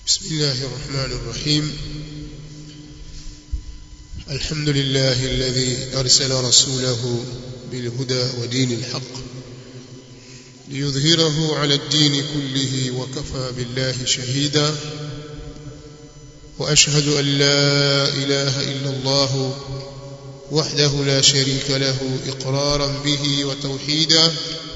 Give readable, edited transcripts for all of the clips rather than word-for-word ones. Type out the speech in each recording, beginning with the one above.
بسم الله الرحمن الرحيم. الحمد لله الذي أرسل رسوله بالهدى ودين الحق ليظهره على الدين كله وكفى بالله شهيدا، وأشهد أن لا إله إلا الله وحده لا شريك له إقرارا به وتوحيدا،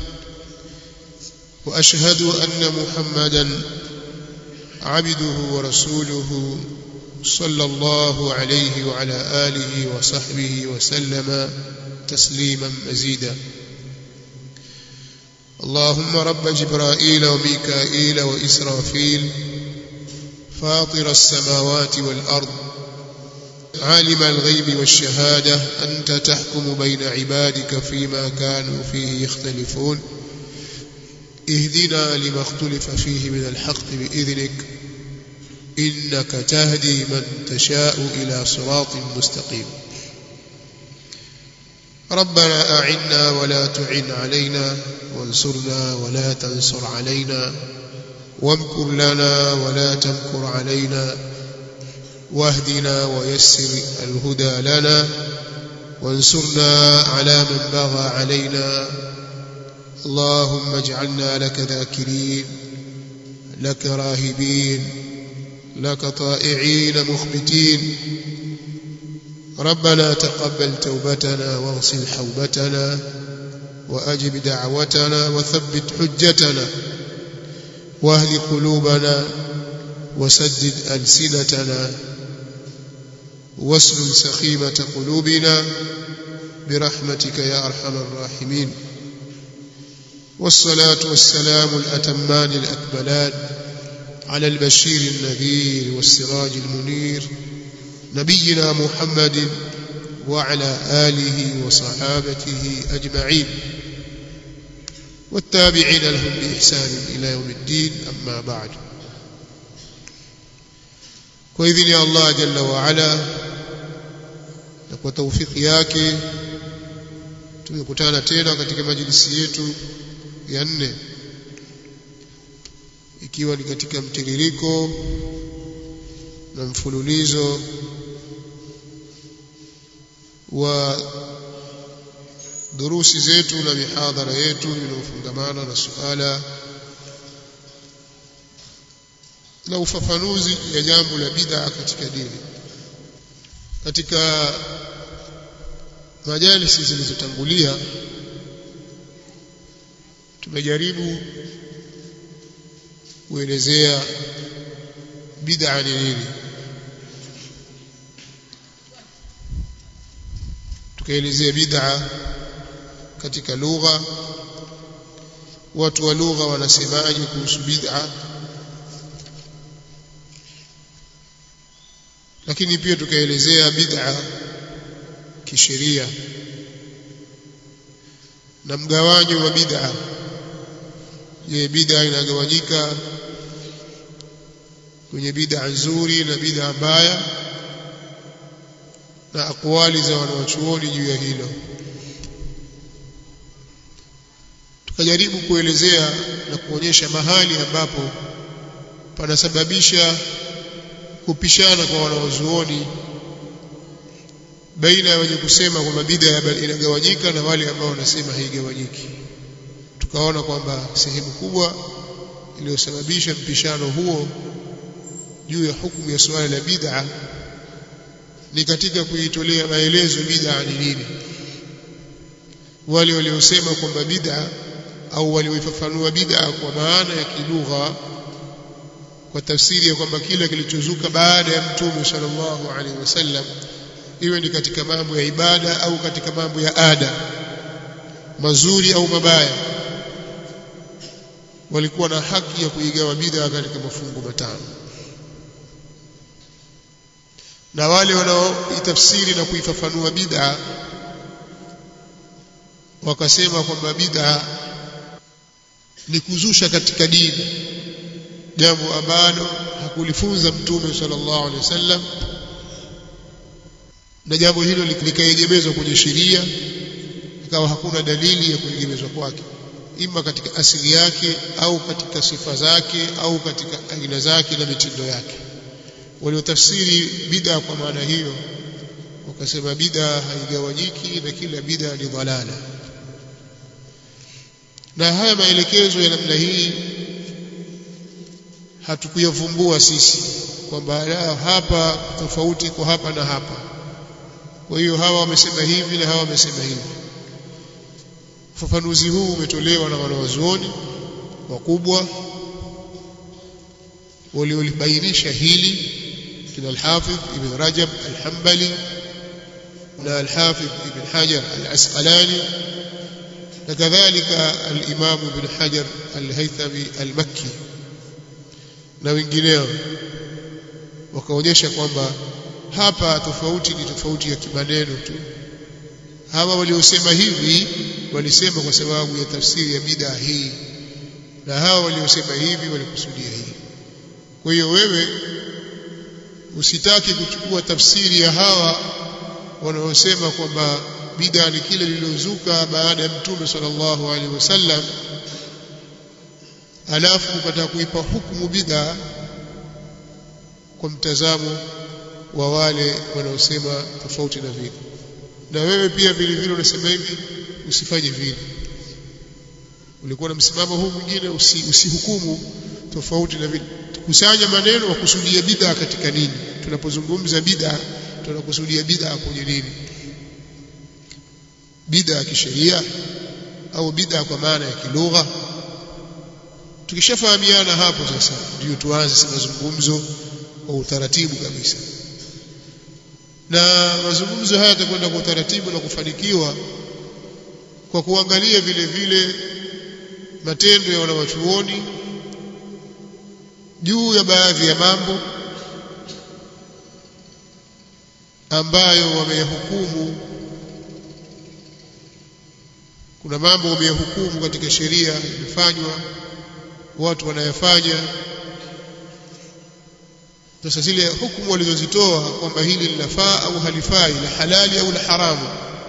وأشهد أن محمدا عبده ورسوله صلى الله عليه وعلى آله وصحبه وسلم تسليما مزيدا. اللهم رب جبرائيل وميكائيل وإسرافيل فاطر السماوات والأرض عالم الغيب والشهادة، أنت تحكم بين عبادك فيما كانوا فيه يختلفون، اهدنا لما اختلف فيه من الحق بإذنك، إنك تهدي من تشاء إلى صراط مستقيم. ربنا أعنا ولا تعن علينا، وانصرنا ولا تنصر علينا، وامكر لنا ولا تمكر علينا، واهدنا ويسر الهدى لنا، وانصرنا على من بغى علينا. اللهم اجعلنا لك ذاكرين، لك راهبين، لك طائعين مخبتين. ربنا تقبل توبتنا واغسل حوبتنا وأجب دعوتنا وثبت حجتنا، واهد قلوبنا وسدد ألسنتنا واسلل سخيمة قلوبنا برحمتك يا أرحم الراحمين. والصلاة والسلام الأتمان الأكملان على البشير النذير والسراج المنير نبينا محمد وعلى آله وصحابته أجمعين، والتابعين لهم بإحسان إلى يوم الدين. أما بعد، وإذن يا الله جل وعلا na kwa taufiki yake tumekutana tena katika majlisi yetu ya 4, ikiwa ni katika mtiririko na mfululizo wa durusi zetu na mihadhara yetu inayofungamana na suala la ufafanuzi ya jambo la bid'a katika dini. Katika majalisi zilizotangulia tumejaribu kuelezea bid'a ni nini, tukaelezea bid'a katika lugha, watu wa lugha wanasemaje kuhusu bid'a, lakini pia tukaelezea bid'a kisheria na mgawanyo wa bid'a. Je, bid'a inagawanyika kwenye bid'a nzuri na bid'a mbaya, na akwali za wanawachuoni juu ya hilo. Tukajaribu kuelezea na kuonyesha mahali ambapo panasababisha kupishana kwa wanawazuoni baina ya wenye kusema kwamba bid'a inagawanyika na wale ambao wanasema haigawanyiki. Tukaona kwamba sehemu kubwa iliyosababisha mpishano huo juu ya hukumu ya swala la bid'a ni katika kuitolea maelezo bid'a ni nini. Wale waliosema kwamba bid'a au walioifafanua bid'a kwa maana ya kilugha kwa tafsiri ya kwamba kila kilichozuka baada ya Mtume sallallahu alaihi wasallam, iwe ni katika mambo ya ibada au katika mambo ya ada, mazuri au mabaya, walikuwa na haki ya kuigawa bid'a katika mafungu matano. Na wale wanaoitafsiri na kuifafanua bid'a wakasema kwamba bid'a ni kuzusha katika dini jambo ambalo hakulifunza Mtume sallallahu alaihi wasallam, na jambo hilo likaegemezwa kwenye sheria, ikawa hakuna dalili ya kuegemezwa kwake. ima katika asili yake au katika sifa zake au katika aina zake na mitindo yake. Waliotafsiri bid'a kwa maana hiyo wakasema bid'a haigawanyiki na kila bid'a ni dhalala. Na haya maelekezo ya namna hii hatukuyavumbua sisi kwamba hapa tofauti kwa hapa na hapa, kwa hiyo hawa wamesema hivi na hawa wamesema hivi. Ufafanuzi huu umetolewa na wanawazuoni wakubwa waliolibainisha hili, kina al-Hafidh Ibn Rajab al-Hanbali na al-Hafidh Ibn Hajar al-Asqalani na kadhalika al-Imam Ibn Hajar al-Haythami al-Makki na wengineo, wakaonyesha kwamba hapa tofauti ni tofauti ya kimaneno tu. Hawa waliosema hivi walisema kwa sababu ya tafsiri ya bid'a hii, na hawa waliosema hivi walikusudia hii. Kwa hiyo wewe usitaki kuchukua tafsiri ya hawa wanaosema kwamba bid'a ni kile lililozuka baada ya Mtume sallallahu alaihi wasallam, alafu ukataka kuipa hukumu bid'a kwa mtazamo wa wale wanaosema tofauti na vile. Na wewe pia vile vile unasema hivi, usifanye vile. Ulikuwa na msimamo huu mwingine, usihukumu tofauti na vile. Kusanya maneno wa kusudia bid'a katika nini? Tunapozungumza bid'a tunakusudia bid'a kwenye nini? Bid'a kisheria au bid'a kwa maana ya kilugha? Tukishafahamiana hapo sasa ndio tuanze mazungumzo kwa utaratibu kabisa. Na mazungumzo haya yatakwenda kwa utaratibu na kufanikiwa kwa kuangalia vile vile matendo ya wanawachuoni juu ya baadhi ya mambo ambayo wameyahukumu. Kuna mambo wameyahukumu katika sheria yamefanywa, watu wanayafanya. Sasa zile hukumu walizozitoa kwamba hili linafaa au halifai, la halali au la haramu,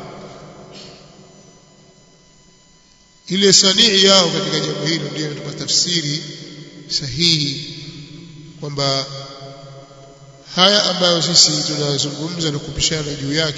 ile sanii yao katika jambo hilo ndio inatupa tafsiri sahihi kwamba haya ambayo sisi tunazungumza na kupishana juu yake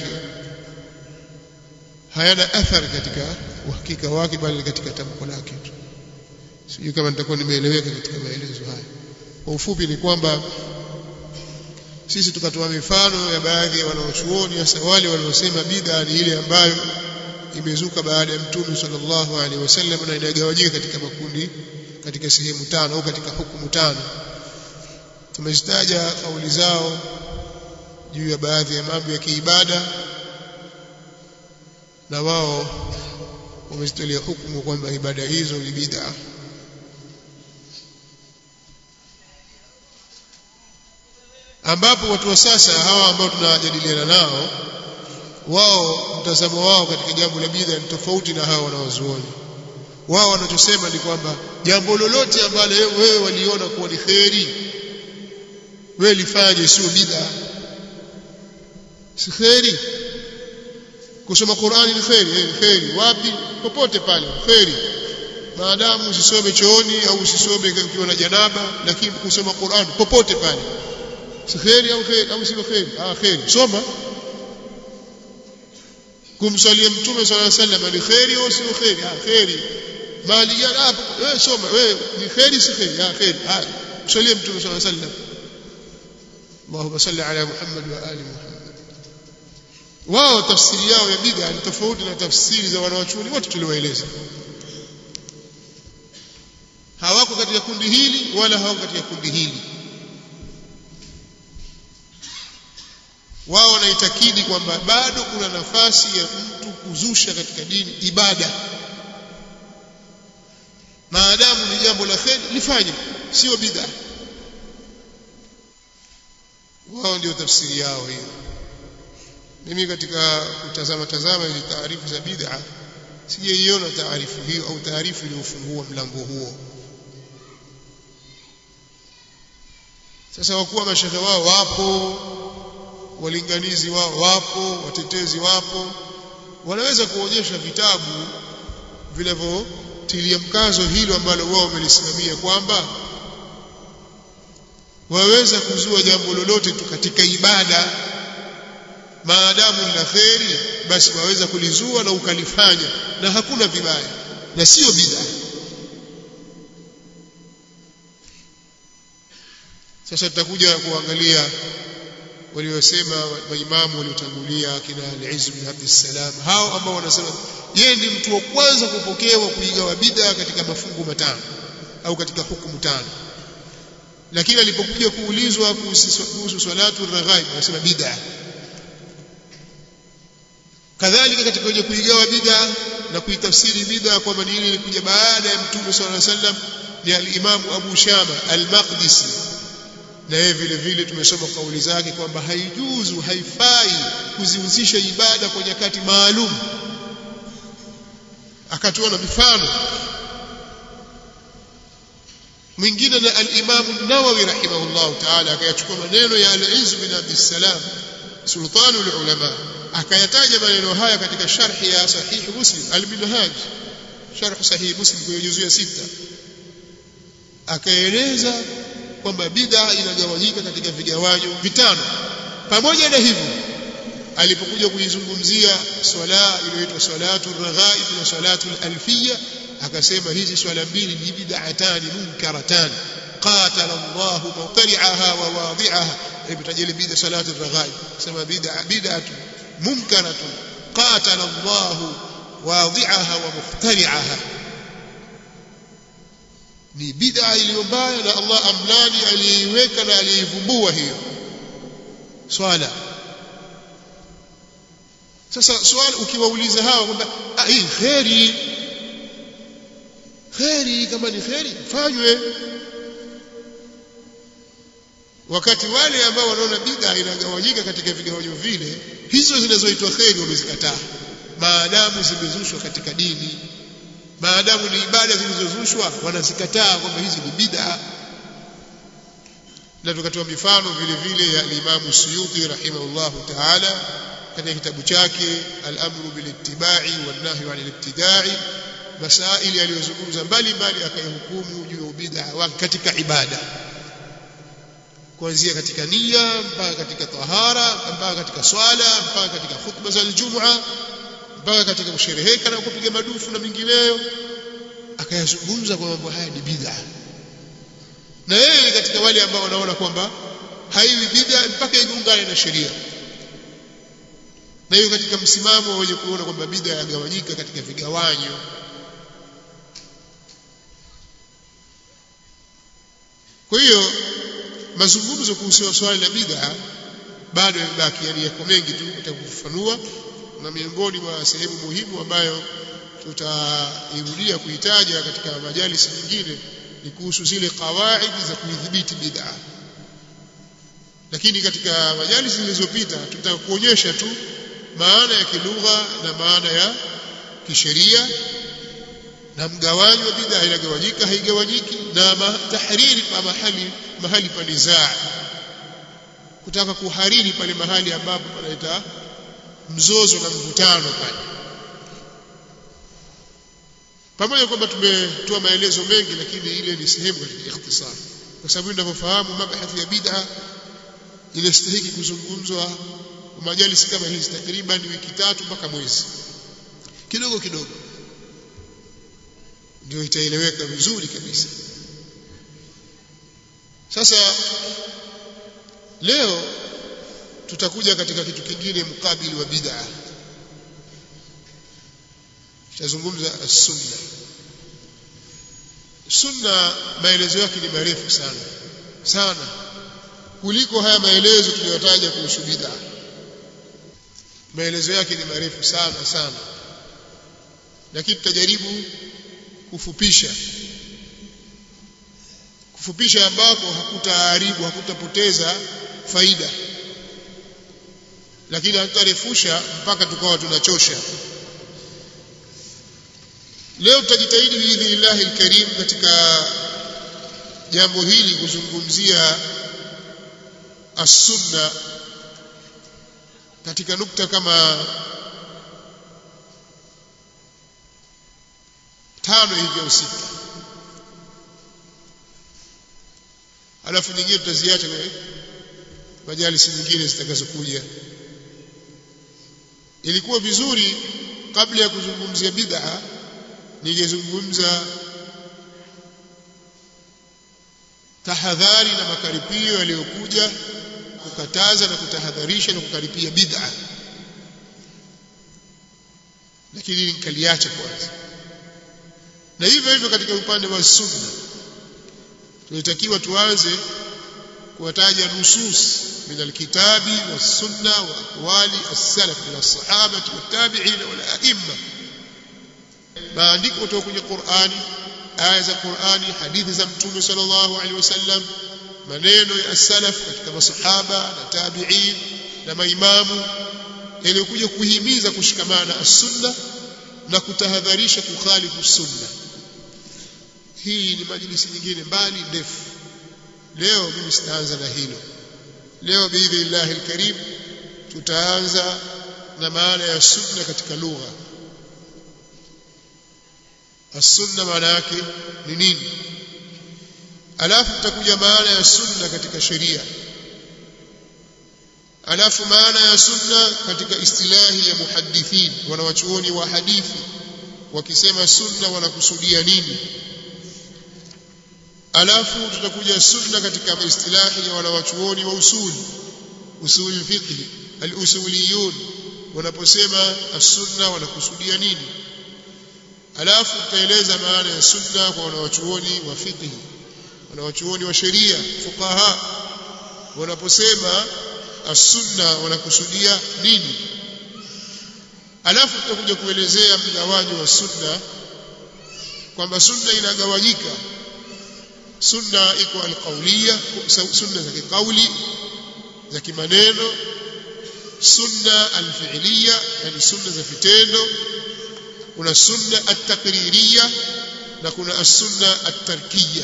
hayana athari katika uhakika wake, bali katika tamko lake tu. Sijui kama nitakuwa nimeeleweka katika maelezo haya. Kwa ufupi ni kwamba sisi tukatoa mifano ya baadhi ya wanawachuoni, hasa wale wanaosema bid'a ni ile ambayo imezuka baada ya Mtume sallallahu alaihi wasallam na inagawanyika katika makundi, katika sehemu tano au katika hukumu tano. Tumezitaja kauli zao juu ya baadhi ya mambo ya kiibada, na wao wamezitolea hukumu kwamba ibada hizo ni bid'a. Ambapo watu wa sasa hawa ambao tunajadiliana nao, wao mtazamo wao katika jambo la bid'a ni tofauti na hawa wanawazuoni. Wao wanachosema ni kwamba jambo lolote ambalo wewe waliona kuwa ni kheri, wewe lifanye, sio bid'a. Si kheri kusoma Qur'ani? Ni kheri. Kheri wapi? Popote pale kheri, maadamu usisome chooni au usisome ukiwa na janaba, lakini kusoma Qur'ani popote pale si kheri au sio kheri? Kheri, soma. Kumsalia Mtume sallallahu alaihi wasallam ni kheri au sio kheri? Kheri. Bali hapo wewe soma, wewe ni kheri si kheri? Kheri. Msalia Mtume sallallahu alaihi wasallam, Allahumma salli ala Muhammad wa ali Muhammad. Wao tafsiri yao ya bid'a ni tofauti na tafsiri za wanawachuoni wote tuliowaeleza. Hawako katika kundi hili wala hawako katika kundi hili. Wao wanaitakidi kwamba bado kuna nafasi ya mtu kuzusha katika dini ibada, maadamu ni jambo la kheri lifanye, sio bid'a. Wao ndio tafsiri yao hiyo. Mimi katika kutazama hizi taarifu za bid'a sijaiona taarifu hiyo au taarifu iliyofungua mlango huo. Sasa wakuwa mashehe wao wapo, walinganizi wao wapo, watetezi wapo, wanaweza kuonyesha vitabu tilia mkazo hilo ambalo wao wamelisimamia kwamba waweza kuzua jambo lolote tu katika ibada maadamu la kheri, basi waweza kulizua na ukalifanya na hakuna vibaya na sio bid'a. Sasa tutakuja kuangalia waliosema maimamu waliotangulia kina al-Izz bin Abdussalam, hao ambao wanasema yeye ni mtu wa kwanza kupokewa kuigawa bid'a katika mafungu matano au katika hukumu tano, lakini alipokuja kuulizwa kuhusu salatu ar-raghaib anasema bid'a. Kadhalika katika kwenye kuigawa bid'a na kuitafsiri bid'a kwamba ni ile ilikuja baada ya Mtume sallallahu alaihi wasallam ni al-Imam Abu Shama al-Maqdisi, na yeye vile vile tumesoma kauli zake kwamba haijuzu, haifai kuzihusisha ibada kwa nyakati maalum, akatoa na mifano mwingine. Na al-Imam an-Nawawi rahimahullah ta'ala akayachukua maneno ya al-Izz bin Abdussalam sultanul ulama, akayataja maneno haya katika sharhi ya sahih Muslim al-Minhaj, sharh sahih Muslim kwa juzu ya 6, akaeleza kwamba bid'a inagawanyika katika vigawanyo vitano. Pamoja na hivyo, alipokuja kuizungumzia swala iliyoitwa salatu ar-raghaib na salatu al-alfiyya, akasema hizi swala mbili ni bid'atani munkaratan qatala Allah mawtari'aha wa wadi'aha. Alipotaja bid'a salatu ar-raghaib akasema bid'atu munkaratun qatala Allah wadi'aha wa muhtari'aha, ni bid'a iliyo mbaya na Allah amlani aliyeiweka na aliyevumbua hiyo swala. Sasa swali ukiwauliza hawa kwamba hii kheri kama ni kheri fanywe, wakati wale ambao wanaona bid'a inagawanyika katika vigawanyo vile, hizo zinazoitwa kheri wamezikataa maadamu zimezushwa katika dini, maadamu ni ibada zilizozushwa wanazikataa kwamba hizi ni bid'a. Na tukatoa mifano vile vile ya Imam Suyuti rahimahullahu ta'ala katika kitabu chake al-amru bil ittiba'i wan nahyu 'anil ibtida'i, masaili aliyozungumza mbalimbali akayahukumu juu ya bid'a katika ibada, kuanzia katika nia mpaka katika tahara mpaka katika swala mpaka katika khutba za Ijumaa mpaka katika kushereheka na kupiga madufu na mingineyo, akayazungumza kwa mambo haya ni bid'a. Na yeye katika wale ambao wanaona kwamba haiwi bid'a mpaka igungane na sheria, na hiyo katika msimamo wenye kuona kwamba bid'a yagawanyika katika vigawanyo. Kwa hiyo mazungumzo kuhusu swali la bid'a bado yamebaki, yani yako mengi tu nitakufafanua, na miongoni mwa sehemu muhimu ambayo tutairudia kuitaja katika majalisi nyingine ni kuhusu zile kawaidi za kuidhibiti bid'a. Lakini katika majalisi zilizopita tutakuonyesha tu maana ya kilugha na maana ya kisheria, na mgawanyo wa bid'a inagawanyika haigawanyiki, na tahriri pa mahali pa nizaa, kutaka kuhariri pale mahali ambapo panaleta mzozo na mvutano pale. Pamoja kwamba tumetoa maelezo mengi, lakini ile ni sehemu katika ikhtisar, kwa sababu ninavyofahamu mabahathi ya bid'a inastahili kuzungumzwa majalisi kama hizi takriban wiki 3 mpaka mwezi, kidogo kidogo ndio itaeleweka vizuri kabisa. Sasa leo tutakuja katika kitu kingine mkabili wa bid'a, tutazungumza as-sunna. Sunna maelezo yake ni marefu sana sana kuliko haya maelezo tuliyotaja kuhusu bid'a. Maelezo yake ni marefu sana sana, lakini tutajaribu kufupisha ambako hakutaharibu, hakutapoteza faida, lakini hatutarefusha mpaka tukawa tunachosha. Leo tutajitahidi biidhnillahi alkarim katika jambo hili kuzungumzia as-sunna katika nukta kama 5 hivi au 6, alafu nyingine tutaziacha kwenye majalisi nyingine zitakazokuja. Ilikuwa vizuri kabla ya kuzungumzia bid'a ningezungumza tahadhari na makaripio yaliyokuja kukataza na kutahadharisha na kukaripia bid'a, lakini nikaliacha kwanza. Na hivyo hivyo katika upande wa sunna tunatakiwa tuanze kuwataja nusus min alkitabi was-sunna wa aqwali as-salaf min as-sahaba wat-tabi'in wal-a'imma, maandiko kutoka kwenye Qur'ani, aya za Qur'ani, hadithi za Mtume sallallahu alaihi wasallam, maneno ya as-salaf katika masahaba na tabi'in na maimamu yaliyokuja kuhimiza kushikamana as-sunna na kutahadharisha kukhalifu sunna. Hii ni majlisi nyingine mbali ndefu. Leo mimi sitaanza na hilo. Leo biidhnillah alkarim tutaanza na maana ya sunna katika lugha. As-sunna maana yake ni nini? Alafu tutakuja maana ya sunna katika sheria. Alafu maana ya sunna katika istilahi ya muhaddithin, wanawachuoni wa hadithi wakisema sunna wanakusudia nini? Alafu tutakuja sunna katika istilahi ya wanawachuoni wa usul fiqh, al-usuliyun, wanaposema as-sunna wanakusudia nini? Alafu tutaeleza maana ya sunna kwa wanawachuoni wa fiqh, wanawachuoni wa sheria, fuqaha, wanaposema as-sunna wanakusudia nini? Alafu tutakuja kuelezea mgawanyo wa sunna, kwamba sunna inagawanyika. Sunna iko al-qawliya, sunna za kauli za kimaneno, sunna al-fi'liya, yani sunna za vitendo, kuna sunna at-taqririya na kuna as-sunna at-tarkiya.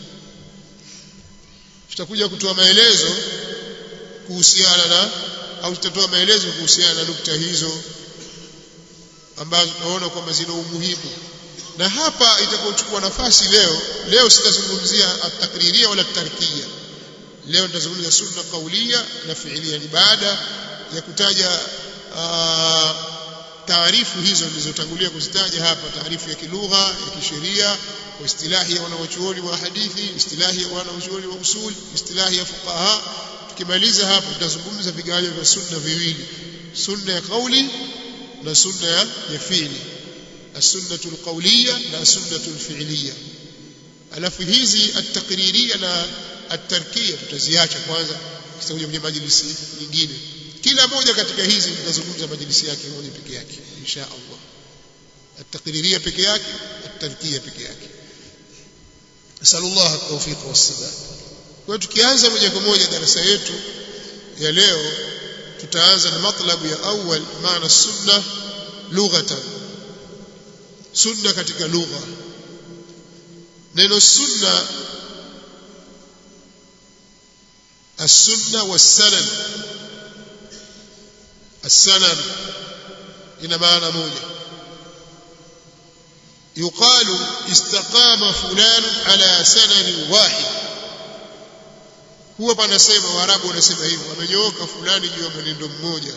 Tutakuja kutoa maelezo kuhusiana na au tutatoa maelezo kuhusiana na nukta hizo ambazo tunaona kwamba zina umuhimu. Na hapa itakayochukua nafasi leo sitazungumzia at-taqririya wala at-tarkiya. Leo nitazungumzia sunna qawliya na fi'liya, ni baada ya kutaja taarifu hizo nilizotangulia kuzitaja hapa, taarifu ya kilugha, ya kisheria, kwa istilahi ya wanawachuoni wa hadithi, istilahi ya wanawachuoni wa usul, istilahi ya fuqaha. Tukimaliza hapo tutazungumza vigawanyo vya sunna viwili, sunna ya kauli na sunna ya fi'li, as-sunnatu al-qawliya na as-sunnatu al-fi'liya. Alafu hizi at-taqririya na at-tarkiya tutaziacha kwanza, tutakuja kwenye majlisi nyingine. Kila moja katika hizi tutazungumza majlisi yake moja peke yake insha Allah. At-taqririya peke yake, at-tarkiya peke yake. Sallallahu at-tawfiq was-sadad. Kwa tukianza moja kwa moja darasa yetu ya leo, tutaanza na matlabu ya awal, maana sunna lughatan. Sunna katika lugha. Neno sunna, as-sunna was-sanad. As-sanad ina maana moja. Yuqalu istaqama fulan ala sanad wahid. Huwa panasema, Waarabu wanasema hivyo, amenyooka fulani juu ya mwenendo mmoja.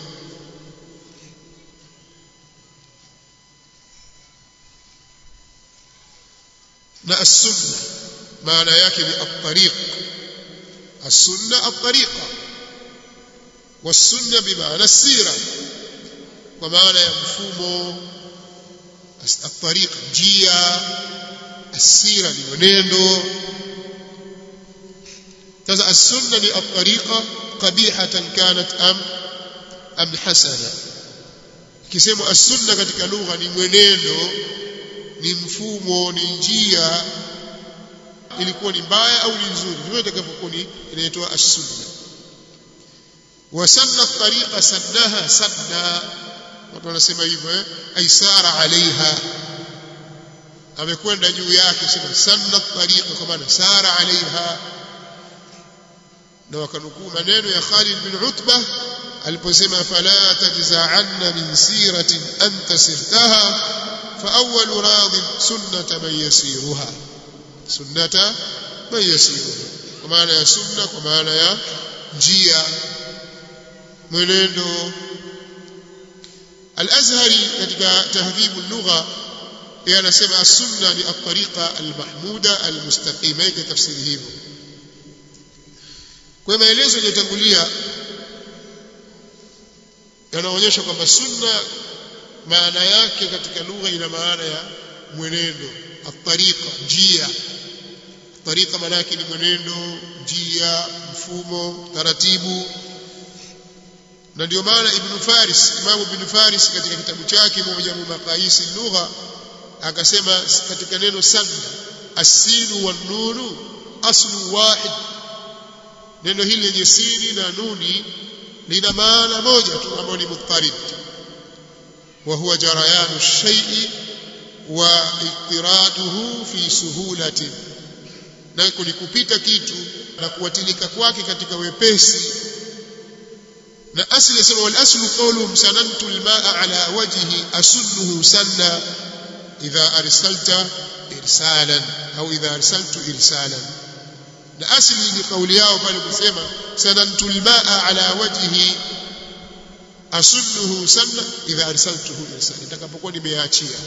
Na as-sunna maana yake ni at-tariq. As-sunna at-tariqa, was-sunna bimaana as-sira, kwa maana ya mfumo. At-tariq njia, as-sira ni mwenendo. Sasa as-sunna ni at-tariqa qabihatan kanat am hasana. Kisema as-sunna katika lugha ni mwenendo, ni mfumo, ni njia, ilikuwa ni mbaya au ni nzuri, ndio itakapokuwa inaitwa as-sunna. Wa sanna at-tariqa sannaha sanna, watu wanasema hivyo, aisara alaiha, amekwenda juu yake. Sema sanna at-tariqa kwa maana sara alaiha. Na wakanukuu maneno ya Khalid bin Utbah aliposema, fala tajza'anna min siratin anta sirtaha fa awwalu radin sunnata man yasiruha, sunnata man yasiruha, kwa maana ya sunna, kwa maana ya njia, mwenendo. Al-Azhari katika tahdhibu lugha yeye anasema as-sunna ni at-tariqa al-mahmuda al-mustaqima, yake tafsiri hivyo. Kwa maelezo yaliyotangulia yanaonyesha kwamba sunna maana yake katika lugha ina maana ya mwenendo, at-tariqa, njia. Tariqa maana yake ni mwenendo, njia, mfumo, taratibu. Na ndio maana Imam Ibn Faris katika kitabu chake Mu'jam Maqayis al-Lugha akasema katika neno sanna, as-sin wa an-nun aslu wahid, neno hili lenye sini na nuni lina maana moja tu ambayo ni muttarid, wa huwa jarayanu shay'i wa ittiraduhu fi suhulatin, na kulikupita kitu na kuwatilika kwake katika wepesi. na asli yasema wal aslu qawluhum sanantu al-ma'a ala wajhi asunnuhu sanna idha arsalta irsalan au idha arsaltu irsalan. na asli ni kauli yao pale kusema sanantu al-ma'a ala wajhi asunnuhu sanna idha arsaltuhu irsalan, nitakapokuwa nimeachia.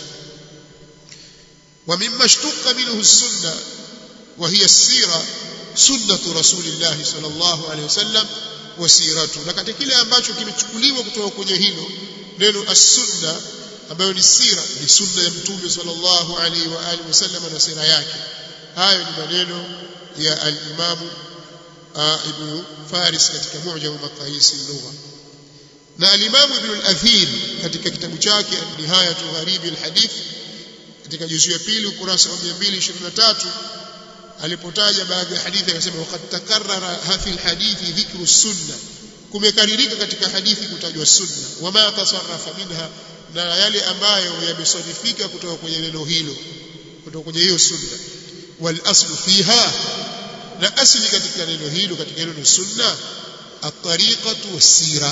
wa mimma ishtuqa minhu as-sunna wa hiya as-sira sunnatu rasulillah sallallahu alayhi wasallam wasiratu, na katika kile ambacho kimechukuliwa kutoka kwenye hilo neno as-sunna ambayo ni sira, ni sunna ya mtume sallallahu alaihi wa alihi wasallam na sira yake. Hayo ni maneno ya al-Imam Ibn Faris katika Mu'jam Maqayis al-Lugha. na al-Imam Ibn al-Athir katika kitabu chake Nihayatu Gharib al-Hadith katika juzu ya pili ukurasa wa 223 alipotaja baadhi ya hadithi akasema waqad takarrara fi al-hadithi dhikru as-sunnah, kumekaririka katika hadithi kutajwa sunna, wama tasarrafa minha, na yale ambayo yamesarifika kutoka kwenye neno hilo, kutoka kwenye hiyo sunna. wal aslu fiha, na asli katika neno hilo, katika neno sunna, at-tariqatu was-sira,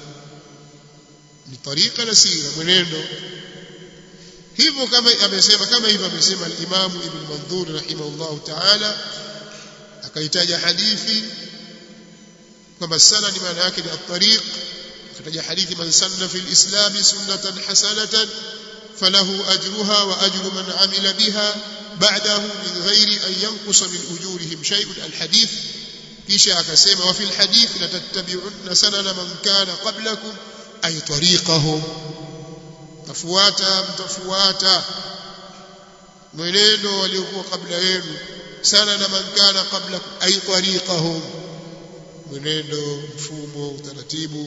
ni tariqa na sira, mwenendo. hivyo kama hivyo amesema al-Imam Ibn Mandur rahimahullah ta'ala, akaitaja hadithi kwamba sana ni maana yake ni at-tariq. akataja hadithi man sanna fil islam sunnatan hasanatan falahu ajruha wa ajru man amila biha ba'dahu min ghairi an yanqusa min ujurihim shay'un al-hadith. kisha akasema wa fil hadith la tattabi'unna sanana man kana qablakum ay tariqahum, mtafuata mwenendo waliokuwa kabla yenu, sana na man kana qablakum ay tariqahum, mwenendo, mfumo, utaratibu,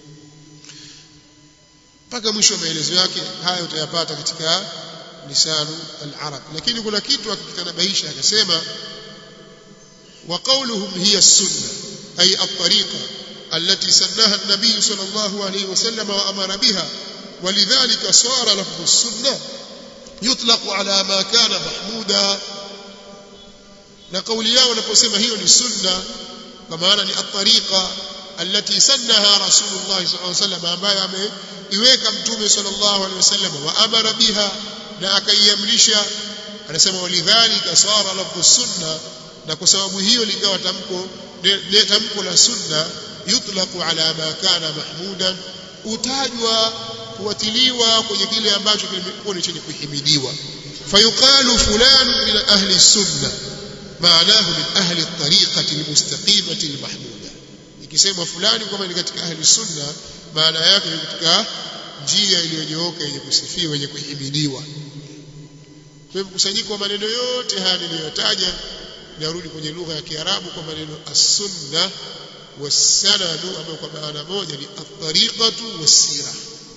mpaka mwisho wa maelezo yake. Hayo utayapata katika lisanu al-arab. lakini kuna kitu akitanabaisha akasema wa qawluhum hiya as-sunnah ay at-tariqa allati sannaha an-nabiy sallallahu alayhi wasallam wa amara biha ولذلك صار لفظ السنة يطلق على ما كان محمودا. na kauli yao wanaposema hiyo ni sunna, kwa maana ni at-tariqa allati sannaha rasulullah sallallahu alayhi wasallam, ambaye ameiweka mtume sallallahu alayhi wasallam, wa amara biha, na akaiamrisha. anasema walidhalika sara lafdhu sunna, na kwa sababu hiyo likawa tamko la sunna yutlaqu ala ma kana mahmudan, utajwa kuwatiliwa kwenye kile ambacho kilikuwa ni chenye kuhimidiwa. fayuqalu fulan min ahli sunna maanahu min ahli at-tariqati al-mustaqimati al-mahmuda, ikisema fulani kama ni katika ahli sunna maana yake ni katika njia iliyonyooka yenye kusifiwa yenye kuhimidiwa. kwa hivyo kusanyiko wa maneno yote haya niliyotaja narudi kwenye lugha ya Kiarabu kwa maneno as-sunna was-sanadu, ambayo kwa maana moja ni at-tariqatu was-sira.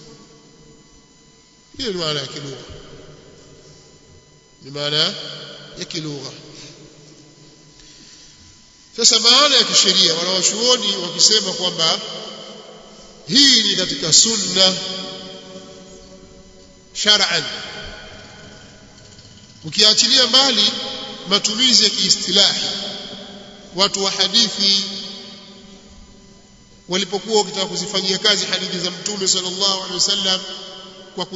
hiyo ni maana ya kilugha, ni maana ya kilugha. sasa maana ya kisheria, wanawachuoni wakisema kwamba hii ni katika sunna shar'an, ukiachilia mbali matumizi ya kiistilahi, watu wa hadithi walipokuwa wakitaka kuzifanyia kazi hadithi za mtume sallallahu alaihi wasallam kwa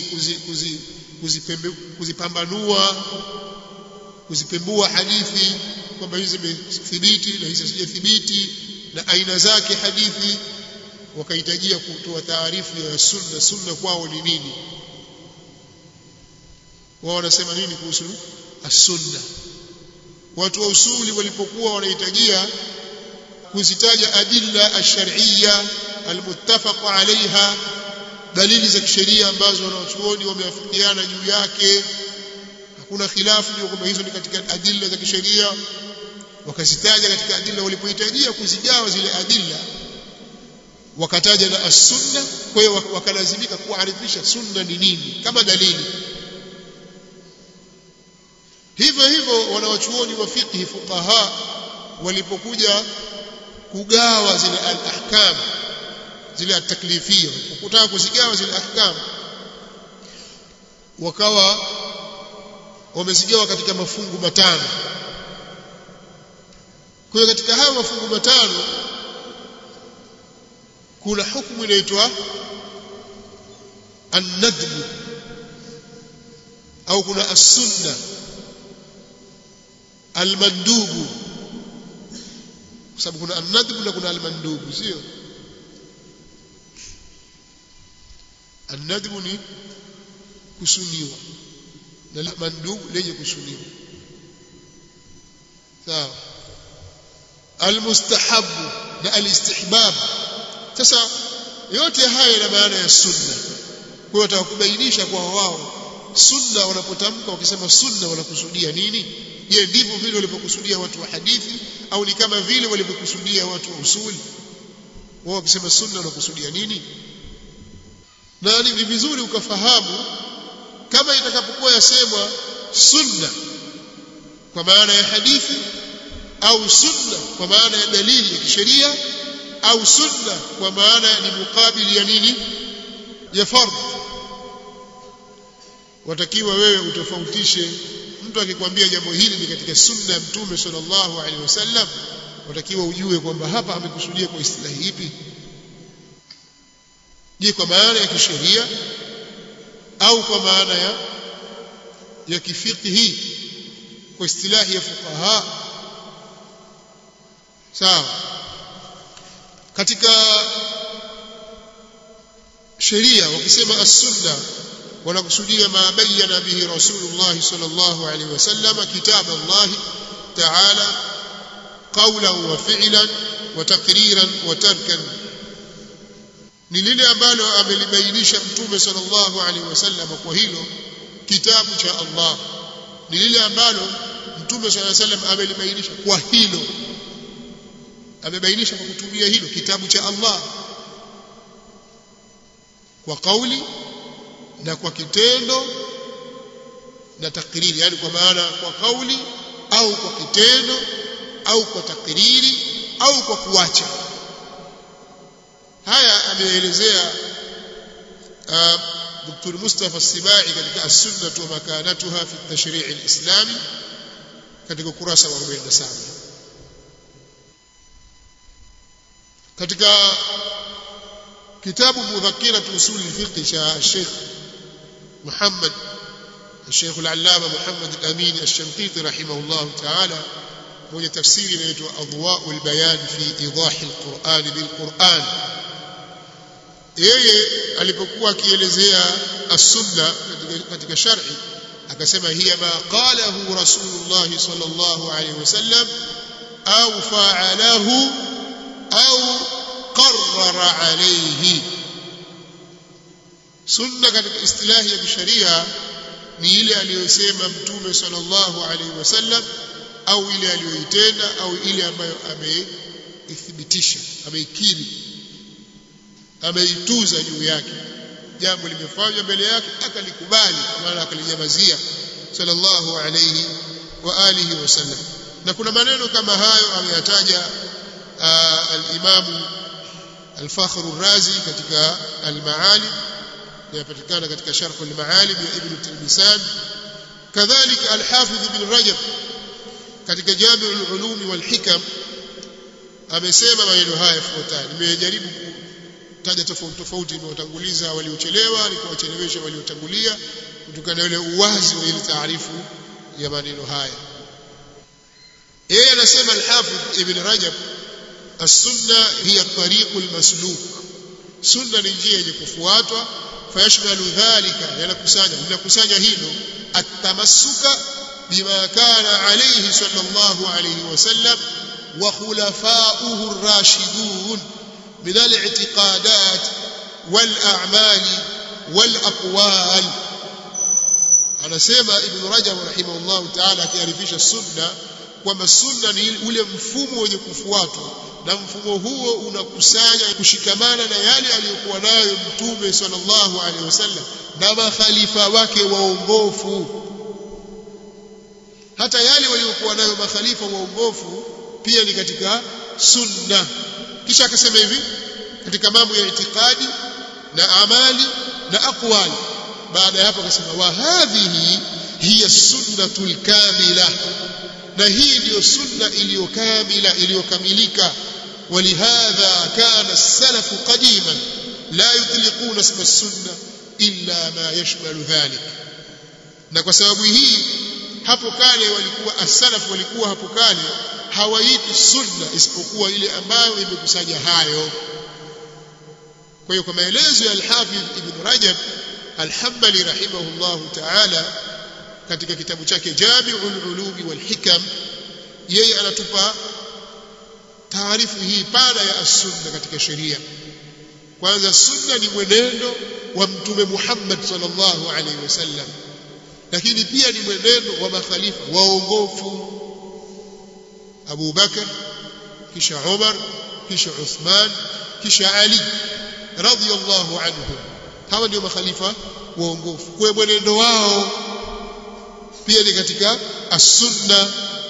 kuzipambanua, kuzipembua hadithi kwamba hizi zimethibiti na hizi hazijathibiti na aina zake hadithi, wakahitajia kutoa taarifu ya sunna. Sunna kwao ni nini? Wao wanasema nini kuhusu as-sunna? Watu wa usuli walipokuwa wanahitajia kuzitaja adilla ash-shar'iyya al-muttafaq 'alayha, dalili za kisheria ambazo wanachuoni wameafikiana juu yake, hakuna khilafu juu kwamba hizo ni katika adilla za kisheria, wakazitaja katika adilla. Walipohitajia kuzigawa zile adilla wakataja na as-sunna. Kwa hiyo wakalazimika kuarifisha sunna ni nini kama dalili. Hivyo hivyo wanawachuoni wa fiqh, fuqaha, walipokuja kugawa zile al-ahkam, zile at-taklifiyya, kutaka kuzigawa zile ahkam, wakawa wamezigawa katika mafungu matano. Kwa hiyo katika hayo mafungu matano kuna hukumu inaitwa an-nadb, au kuna as-sunna al-mandubu, kwa sababu kuna an-nadb na kuna al-mandubu, sio? An-nadb ni kusuniwa na al-mandubu lenye kusuniwa, sawa. Al-mustahab na al-istihbab. Sasa yote haya yana maana ya sunna. Kwa hiyo watakubainisha kwa wao sunna, wanapotamka wakisema sunna wanakusudia nini? Je, ndivyo vile walivyokusudia watu wa hadithi au ni kama vile walivyokusudia watu wa usuli? Wao wakisema sunna wanakusudia nini? Na ni vizuri ukafahamu kama itakapokuwa yasemwa sunna kwa maana ya hadithi, au sunna kwa maana ya dalili ya kisheria, au sunna kwa maana ni mukabili ya nini, ya fardh. Watakiwa wewe utofautishe. Mtu akikwambia jambo hili ni katika sunna ya Mtume sallallahu alaihi wasallam, watakiwa ujue kwamba hapa amekusudia kwa istilahi ipi. Je, kwa maana ya kisheria au kwa maana ya kifiqhi, kwa istilahi ya fuqaha? Sawa. Katika sheria wakisema as-sunna wanakusudia ma bayyana bihi Rasulullah sallallahu alaihi wasallam kitab Allah ta'ala qawlan wa fi'lan wa taqriran wa tarkan. Ni lile ambalo amelibainisha Mtume sallallahu alaihi wasallam kwa hilo kitabu cha Allah, ni lile ambalo Mtume sallallahu alaihi wasallam amelibainisha kwa hilo, amebainisha kwa kutumia hilo kitabu cha Allah, kwa kauli na kwa kitendo na takriri, yani kwa maana kwa kauli au kwa kitendo au kwa takriri au kwa kuacha. Haya ameelezea Dr. Mustafa As-Sibai katika As-Sunnah wa Makanatuha fi at-Tashri' al-Islami katika ukurasa wa 47. Katika kitabu Mudhakkiratu Usul al-Fiqh cha Sheikh Muhammad Sheikh al-Allama Muhammad al-Amin al-Shanqiti rahimahullah ta'ala, moja tafsiri inaitwa Adwa'ul Bayan fi Idah al-Qur'an bil-Qur'an. Yeye alipokuwa akielezea as-sunna katika shar'i akasema hiya ma qalahu Rasulullah sallallahu alayhi wasallam au fa'alahu au qarrara alayhi. Sunna katika istilahi ya kisheria ni ile aliyosema Mtume sallallahu alayhi wasallam, au ile aliyoitenda, au ile ambayo ameithibitisha, ameikiri, ameituza juu yake. Jambo limefanywa mbele yake akalikubali, maana akalinyamazia sallallahu alayhi wa alihi wasallam. Na kuna maneno kama hayo ameyataja al-Imam al-Fakhr al-Razi katika al-Ma'alim, yapatikana katika Sharh al-Ma'alim ya Ibn Tilmisan. Kadhalika al-Hafidh Ibn Rajab katika Jami' al-Ulum wal-Hikam amesema maneno haya yafuatayo. Nimejaribu taja tofauti imewatanguliza waliochelewa ni kuwachelewesha waliotangulia kutokana na ile uwazi wa ile taarifu ya maneno haya. Yeye anasema al-Hafidh Ibn Rajab, as-sunna hiya tariqul masluk, sunna ni njia yenye kufuatwa. Fayashmalu dhalika, linakusanya hilo at-tamassuka bima kana alayhi sallallahu alayhi wasallam wa khulafa'uhu ar-rashidun min al-i'tiqadat wal a'mal wal aqwal. Anasema Ibn Rajab rahimahullah ta'ala akiarifisha sunna kwamba sunna ni ule mfumo wenye kufuatwa, na mfumo huo unakusanya kushikamana na yale aliyokuwa nayo Mtume sallallahu alaihi wasallam na makhalifa wake waongofu. Hata yale waliokuwa nayo makhalifa waongofu pia ni katika sunna. Kisha akasema hivi katika mambo ya itikadi na amali na aqwali. Baada ya hapo akasema wa hadhihi hiya sunnatul kamila, na hii ndio sunna iliyokamila iliyokamilika. ولهذا كان السلف قديما لا يطلقون اسم السنة إلا ما يشمل ذلك. na kwa sababu hii hapo kale walikuwa as-salaf walikuwa hapo kale hawaiti sunna isipokuwa ile ambayo imekusanya hayo. Kwa hiyo kwa maelezo ya al-Hafidh Ibn Rajab al-Hanbali rahimahullahu ta'ala katika kitabu chake Jami'ul Ulum wal Hikam, yeye anatupa taarifu hii pana ya as-sunna katika sheria. Kwanza, sunna ni mwenendo wa Mtume Muhammad sallallahu alaihi wasallam, lakini pia ni mwenendo wa makhalifa waongofu, Abu Bakar, kisha Umar, kisha Uthman, kisha Ali radhiyallahu anhum. Hawa ndio makhalifa waongofu. Kwa mwenendo wao pia ni katika as-sunna.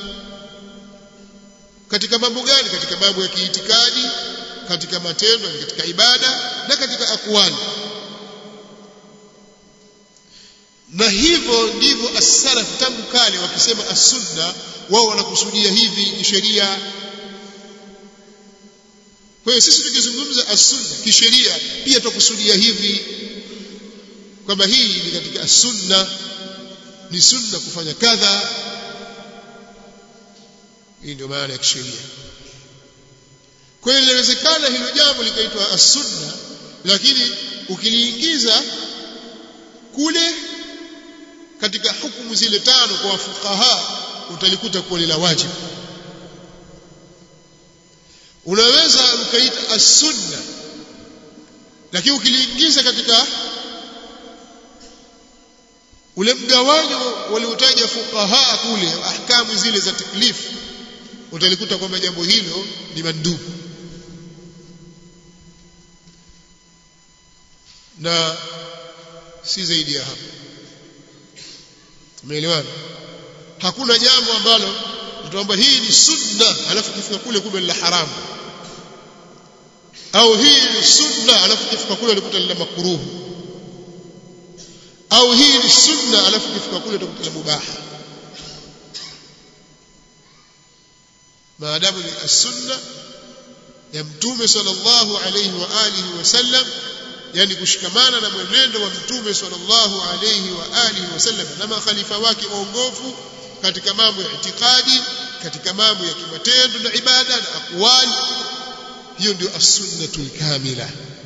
Katika mambo gani? Katika mambo ya kiitikadi, katika matendo, katika ibada na katika aqwali. Na hivyo ndivyo as-salaf tangu kale wakisema as-sunna wao wanakusudia hivi kisheria. Kwa hiyo sisi tukizungumza as-sunna kisheria pia tukusudia hivi kwamba hii ni katika as-sunna, ni sunna kufanya kadha. Hii ndio maana ya kisheria. Kwa hiyo inawezekana hilo jambo likaitwa as-sunna, lakini ukiliingiza kule katika hukumu zile tano kwa fuqaha utalikuta kuwa ni la wajibu. Unaweza ukaita as-sunna, lakini ukiliingiza katika ule mgawanyo waliotaja fuqaha kule ahkamu zile za taklifu utalikuta kwamba jambo hilo ni mandubu. Na si zaidi ya hapo. Tumeelewana? Hakuna jambo ambalo tutaomba hii ni sunna alafu kifika kule kumbe la haramu, au hii ni sunna alafu kifika kule ulikuta ni makruh, au hii ni sunna alafu kifika kule utakuta ni mubah. Maadamu ni as-sunna ya Mtume sallallahu alayhi wa alihi wasallam, yani kushikamana na mwenendo wa Mtume sallallahu alayhi wa alihi wasallam na makhalifa wake waongofu katika mambo ya itikadi, katika mambo ya kimatendo na ibada na aqwali. Hiyo ndio as-sunnatul kamila.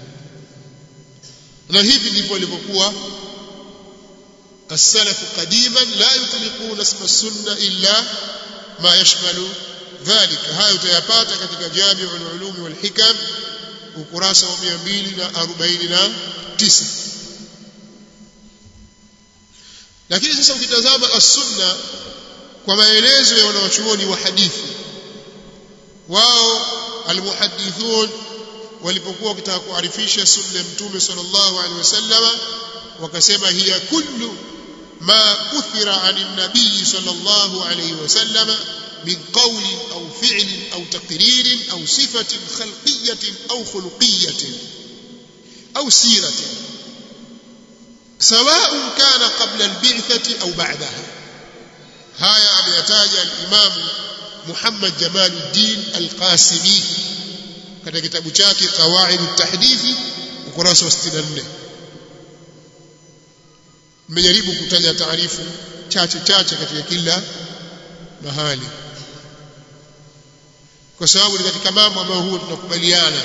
Na hivi ndivyo walivyokuwa as-salaf qadiman, la yutliquna isma as-sunna illa ma yashmalu dhalika. Hayo utayapata katika Jami'ul Ulum wal Hikam ukurasa wa 249. Lakini sasa ukitazama as-sunna kwa maelezo ya wanawachuoni wa hadithi, wao al-muhaddithun walipokuwa wakitaka kuarifisha sunna ya Mtume sallallahu alaihi wasallam wakasema hiya kullu ma kuthira 'ani an-nabiy sallallahu alaihi wasallam من قول أو فعل أو تقرير أو صفة خلقية أو خلقية أو سيرة، سواء كان قبل البعثة أو بعدها. هيا يحتاج الإمام محمد جمال الدين القاسمي katika kitabu chake Qawaid at-Tahdithi ukurasa wa 64 mmejaribu kutaja taarifu chache katika kila mahali kwa sababu ni katika mambo ambayo huwa tunakubaliana.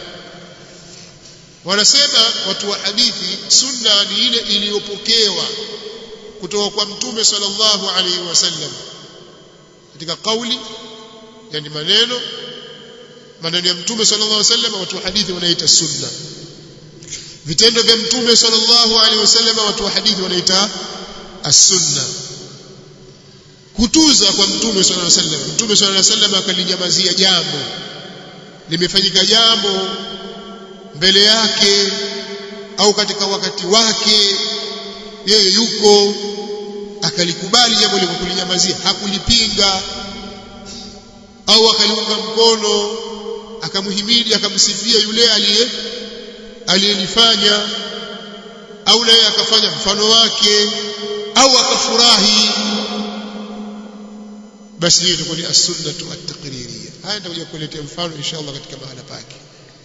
Wanasema watu wa hadithi sunna ni ile iliyopokewa kutoka kwa Mtume sallallahu alaihi wasallam katika kauli, yani maneno ya Mtume sallallahu alaihi wasallam watu wa hadithi wanaita sunna. Vitendo vya Mtume sallallahu alaihi wasallam watu wa hadithi wanaita as-sunna. Kutuza kwa Mtume sallallahu alaihi wasallam, Mtume sallallahu alaihi wasallam akalinyamazia jambo, limefanyika jambo mbele yake au katika wakati wake, yeye yuko akalikubali jambo lile, kulinyamazia, hakulipinga au akaliunga mkono, akamhimidi, akamsifia yule aliyelifanya, au naye akafanya mfano wake au akafurahi, basi hiyo itakuwa ni as-sunnatu at-taqririyya. Haya ndio kuletea mfano inshallah katika mahala pake.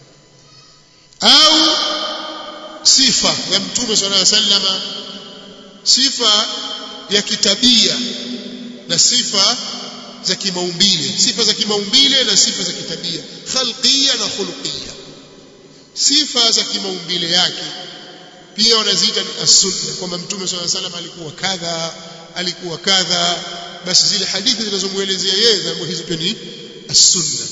Au sifa ya Mtume sallallahu alaihi wasallam, sifa ya kitabia na sifa za kimaumbile, sifa za kimaumbile na sifa za kitabia, khalqiyya na khuluqiyya. Sifa za kimaumbile yake pia wanaziita ni as-sunna, kwamba Mtume sallallahu alaihi wasallam alikuwa kadha, basi zile hadithi zinazomuelezea yeye zambo hizo pia ni as-sunna.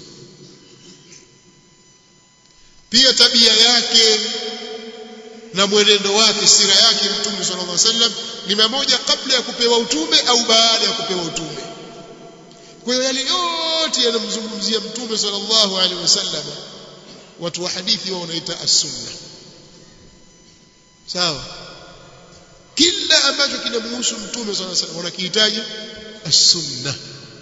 Pia tabia yake na mwenendo wake, sira yake Mtume sallallahu alaihi wasallam ni mmoja kabla ya kupewa utume au baada ya kupewa utume. Kwa hiyo yale yote yanamzungumzia Mtume sallallahu alaihi wasallam watu wa hadithi wao wanaita as-sunna. Sawa? Kila ambacho kinamhusu Mtume sallallahu alaihi wasallam wanakihitaji as-sunna.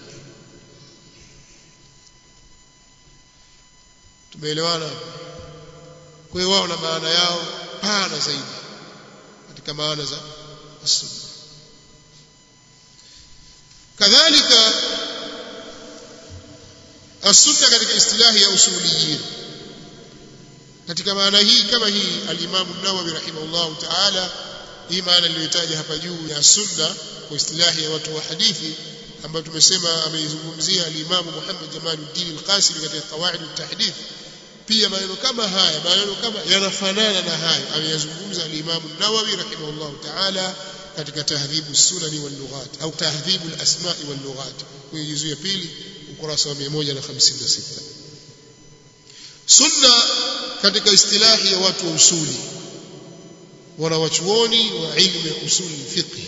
Tumeelewana? Kwa hiyo wao na maana yao pana zaidi katika maana za as-sunna. Kadhalika as-sunna katika istilahi ya usuliyin, katika maana hii kama hii al-Imam an-Nawawi rahimahullah ta'ala, hii maana niliyotaja hapa juu ya sunna kwa istilahi ya watu wa hadithi ambayo tumesema ameizungumzia al-Imam Muhammad Jamaluddin al-Qasimi katika Qawaid at-Tahdith. Pia maneno kama haya, maneno kama yanafanana na haya ameyazungumza al-Imam an-Nawawi rahimahullah ta'ala katika Tahdhibu as-Sunan wal Lughat au Tahdhibu al-Asma' wal Lughat kwenye juzu ya pili ukurasa wa 156. Sunna katika istilahi ya watu wa usuli, wanawachuoni wa ilmu ya usuli fiqh,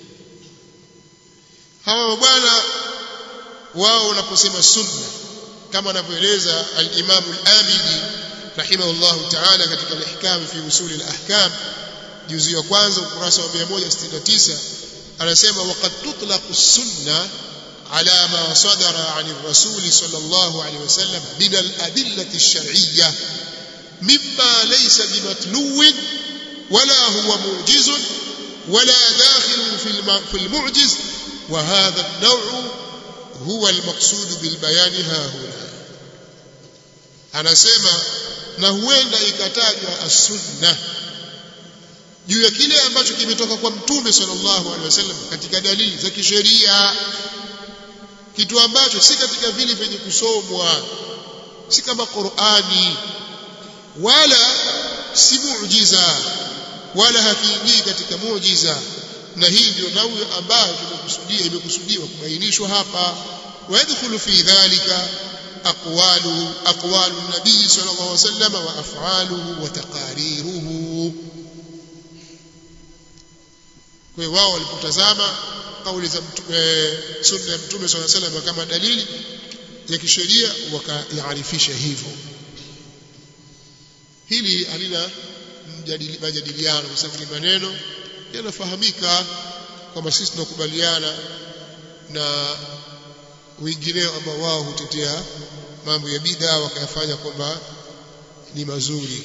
hawa bwana wao wanaposema sunna kama anavyoeleza al-Imam al-Amili rahimahullah ta'ala katika al-Ihkam fi usul al-ahkam juzu ya kwanza ukurasa wa 169, anasema waqad tutlaqu as-sunna ala ma sadara 'an ar-rasul sallallahu alayhi wasallam min al-adillati ash-shar'iyyah mimma laysa bimatluw wala huwa mu'jiz wala dakhil fi al-mu'jiz wa hadha an-naw' huwa al-maqsud bil bayan hahuna. Anasema na huenda ikatajwa as-sunna juu ya kile ambacho kimetoka kwa Mtume sallallahu alaihi wasallam katika dalili za kisheria, kitu ambacho si katika vile vyenye kusomwa, si kama Qur'ani, wala si muujiza, wala hakiingii katika muujiza. Na hii ndio nawi ambayo imekusudiwa kubainishwa hapa. ويدخل في ذلك أقوال النبي صلى الله عليه وسلم وأفعاله وتقاريره. kwa hiyo wao walipotazama kauli za sunna ya Mtume صلى الله عليه وسلم kama dalili ya kisheria wakayaarifisha hivyo. Hili halina majadiliano kwa sababu ni maneno yanafahamika kwamba sisi tunakubaliana na wengineo ambao wao hutetea mambo ya bid'a wakayafanya kwamba ni mazuri.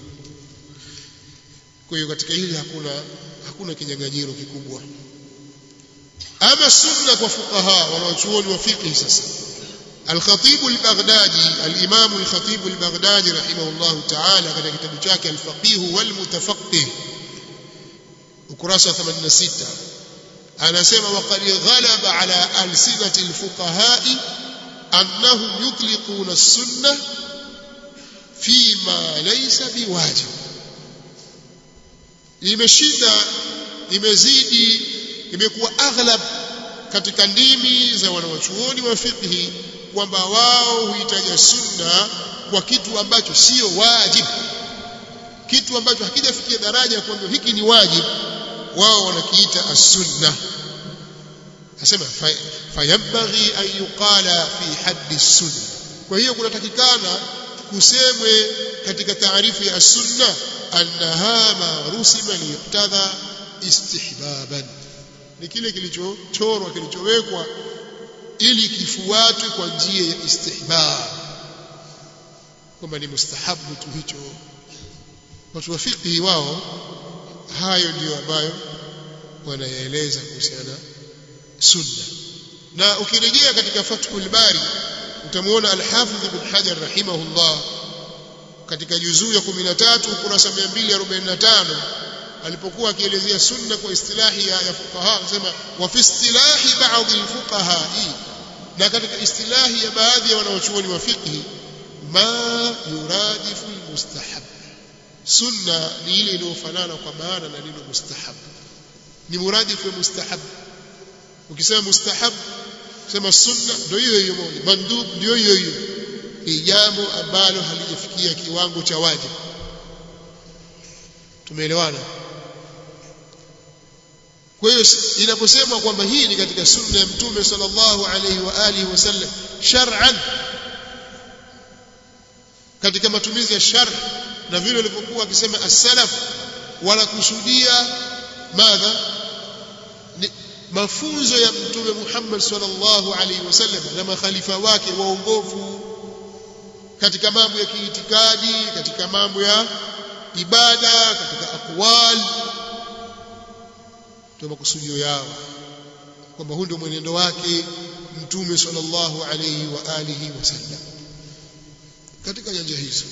Kwa hiyo katika hili hakuna kinyang'anyiro kikubwa. Ama sunna kwa fuqaha wanaochuoni wa fiqh sasa, Al-Khatib al-Baghdadi, al-Imam al-Khatib al-Baghdadi rahimahullah ta'ala katika kitabu chake Al-Faqih wal-Mutafaqqih ukurasa 86 anasema waqad ghalaba ala alsinati al-fuqaha'i annahum yutliquna as-sunnah fima laysa biwajib. Imeshinda, imezidi, imekuwa aghlab katika ndimi za wanawachuoni wa fiqh kwamba wao huitaja sunna kwa kitu ambacho sio wajib, kitu ambacho hakijafikia daraja ya kwamba hiki ni wajib, wao wanakiita as-sunna. Asema fayabghi an yuqala fi haddi as-sunna. Kwa hiyo kunatakikana kusemwe katika taarifu ya as-sunna annaha ma rusima liqtadha istihbaban, ni kile kilichochorwa kilichowekwa ili kifuatwe kwa njia ya istihbab, kwamba ni mustahabu tu hicho. Watu wa fiqh wao hayo ndio ambayo wanayaeleza kuhusiana sunna. Na ukirejea katika Fathul Bari utamuona Al-Hafidh Ibn Hajar rahimahullah katika juzuu ya 13 ukurasa 245 alipokuwa akielezea sunna kwa istilahi ya fuqaha anasema wa fi istilahi baadhi al-fuqaha, na katika istilahi ya baadhi ya wanawachuoni wa fiqh ma yuradifu al-mustahab, sunna ni ile iliyofanana kwa maana na neno mustahab, ni muradifu wa mustahab. Ukisema mustahab sema sunna ndio hiyo moja, mandub ndio hiyo, ni jambo ambalo halijafikia kiwango cha wajib. Tumeelewana? Kwa hiyo inaposemwa kwamba hii ni katika sunna ya Mtume sallallahu alaihi wa alihi wasallam shar'an, katika matumizi ya shar', na vile walivyokuwa akisema as-salaf wanakusudia madha, mafunzo ya Mtume Muhammad sallallahu alaihi wasallam na makhalifa wake waongofu katika mambo ya kiitikadi, katika mambo ya ibada, katika aqwal, ndio makusudio yao, kwamba huo ndio mwenendo wake Mtume sallallahu alaihi wa alihi wasallam katika nyanja hizo.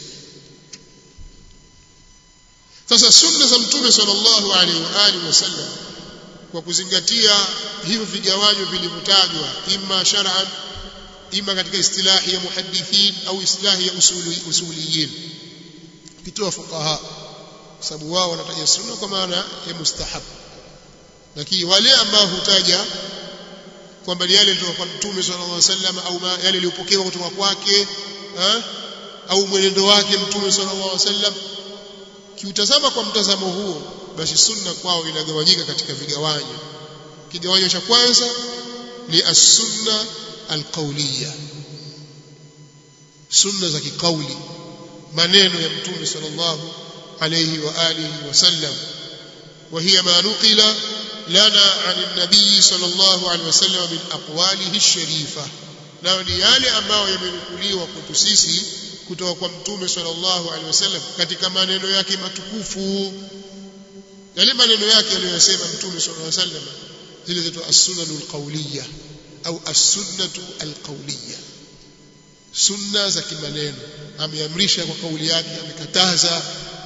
Sasa sunna za Mtume sallallahu alaihi wa alihi wasallam kwa kuzingatia hivyo vigawanyo vilivyotajwa, imma shar'an, imma katika istilahi ya muhaddithin au istilahi ya usuliyin, kitoa fuqaha, sababu wao wanataja sunna kwa maana ya mustahab, lakini wale ambao hutaja kwamba ni yale kutoka kwa Mtume sallallahu alaihi wasallam au yale yaliyopokewa kutoka kwake au mwenendo wake Mtume sallallahu alaihi wasallam, kiutazama kwa mtazamo huo, basi sunna kwao inagawanyika katika vigawanyo. Kigawanyo cha kwanza ni as-sunna al-qawliya, sunna za kikauli, maneno ya Mtume sallallahu alayhi wa alihi wasallam, wa hiya ma nuqila lana 'an an-nabiy sallallahu alayhi wasallam min aqwalihi ash-sharifa, nayo ni yale ambayo yamenukuliwa kwetu sisi kutoka kwa Mtume sallallahu alayhi wasallam katika maneno yake matukufu, yale maneno yake aliyosema Mtume sallallahu alayhi wasallam, zile zetu as-sunnah al-qawliya au as-sunnatu al-qawliya, sunna za kimaneno. Ameamrisha kwa kauli yake, amekataza,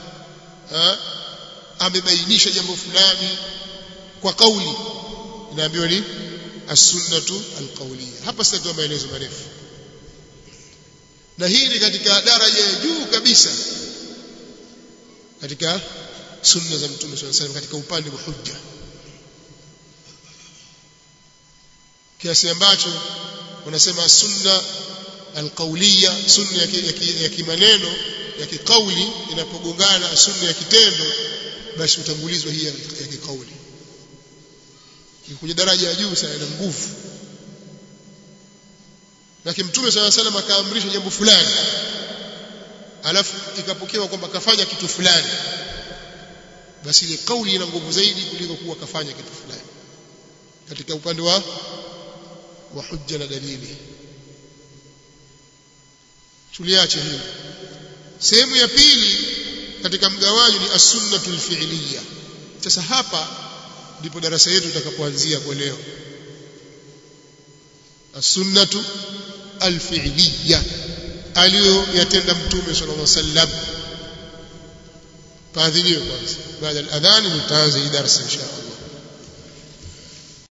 amebainisha jambo fulani kwa kauli, inaambiwa ni as-sunnatu al-qawliya. Hapa sitatoa maelezo marefu, na hii ni katika daraja ya juu kabisa katika sunna za Mtume sallallahu alaihi wasallam katika upande wa hujja, kiasi ambacho wanasema sunna al-qawliya, sunna ya kimaneno ya kikauli inapogongana na sunna ya kitendo, basi utangulizwa hii ya kikauli. Ni kwenye daraja ya juu sana na nguvu. Lakini Mtume sallallahu alaihi wasallam akaamrisha jambo fulani, alafu ikapokewa kwamba kafanya kitu fulani, basi ile kauli ina nguvu zaidi kuliko kuwa kafanya kitu fulani katika upande wa hujja na dalili. Tuliache hiyo. Sehemu ya pili katika mgawanyo ni as-sunnatul fi'liya. Sasa hapa ndipo darasa yetu itakapoanzia kwa leo. As-sunnatu alfi'liya aliyoyatenda mtume sallallahu alaihi wasallam. Faadhiliwe kwanza, baada ya adhani tutaanza hii darasa inshallah.